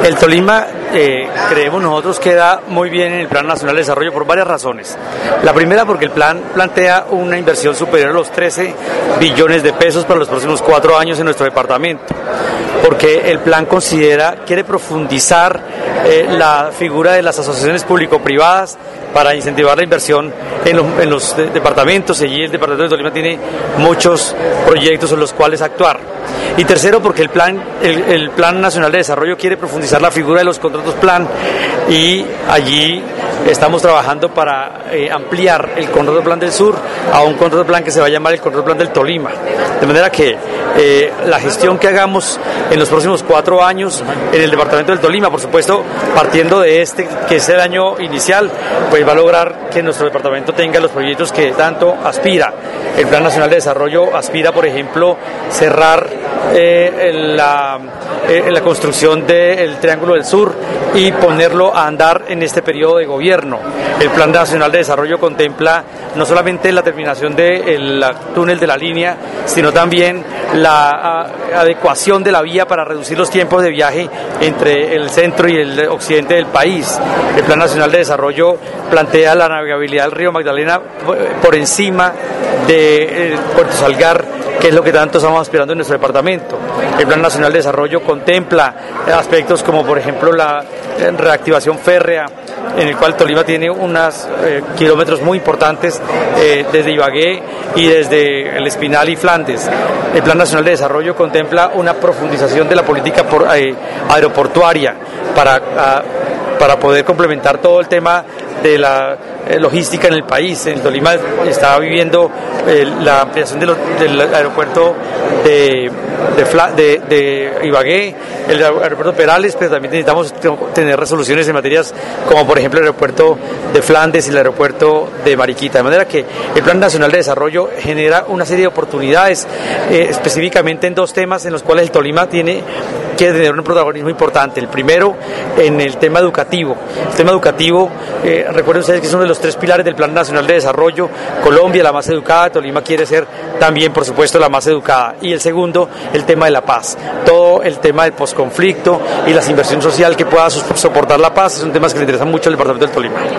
El Tolima, creemos nosotros, queda muy bien en el Plan Nacional de Desarrollo por varias razones. La primera, porque el plan plantea una inversión superior a los 13 billones de pesos para los próximos 4 años en nuestro departamento. Porque el plan quiere profundizar la figura de las asociaciones público-privadas para incentivar la inversión en los departamentos. Allí el departamento de Tolima tiene muchos proyectos en los cuales actuar. Y tercero, porque el Plan Nacional de Desarrollo quiere profundizar la figura de los contratos plan, y allí estamos trabajando para ampliar el contrato plan del sur a un contrato plan que se va a llamar el contrato plan del Tolima. De manera que la gestión que hagamos en los próximos 4 años en el departamento del Tolima, por supuesto, partiendo de que es el año inicial, pues va a lograr que nuestro departamento tenga los proyectos que tanto aspira. El Plan Nacional de Desarrollo aspira, por ejemplo, cerrar la construcción del Triángulo del Sur y ponerlo a andar en este periodo de gobierno. El Plan Nacional de Desarrollo contempla no solamente la terminación del túnel de la línea, sino también la adecuación de la vía para reducir los tiempos de viaje entre el centro y el occidente del país. El Plan Nacional de Desarrollo plantea la navegabilidad del río Magdalena por encima de Puerto Salgar, que es lo que tanto estamos aspirando en nuestro departamento. El Plan Nacional de Desarrollo contempla aspectos como, por ejemplo, la reactivación férrea, en el cual Tolima tiene unos kilómetros muy importantes desde Ibagué y desde El Espinal y Flandes. El Plan Nacional de Desarrollo contempla una profundización de la política aeroportuaria para poder complementar todo el tema de la logística en el país. En Tolima está viviendo la ampliación del aeropuerto de Ibagué, el aeropuerto Perales, pero también necesitamos tener resoluciones en materias como, por ejemplo, el aeropuerto de Flandes y el aeropuerto de Mariquita. De manera que el Plan Nacional de Desarrollo genera una serie de oportunidades, específicamente en 2 temas en los cuales el Tolima tiene que tener un protagonismo importante. El primero, en el tema educativo. El tema educativo, recuerden ustedes que es uno de los 3 pilares del Plan Nacional de Desarrollo. Colombia, la más educada; Tolima quiere ser también, por supuesto, la más educada. Y el segundo, el tema de la paz. Todo el tema del posconflicto y la inversión social que pueda soportar la paz son temas que le interesan mucho al departamento del Tolima.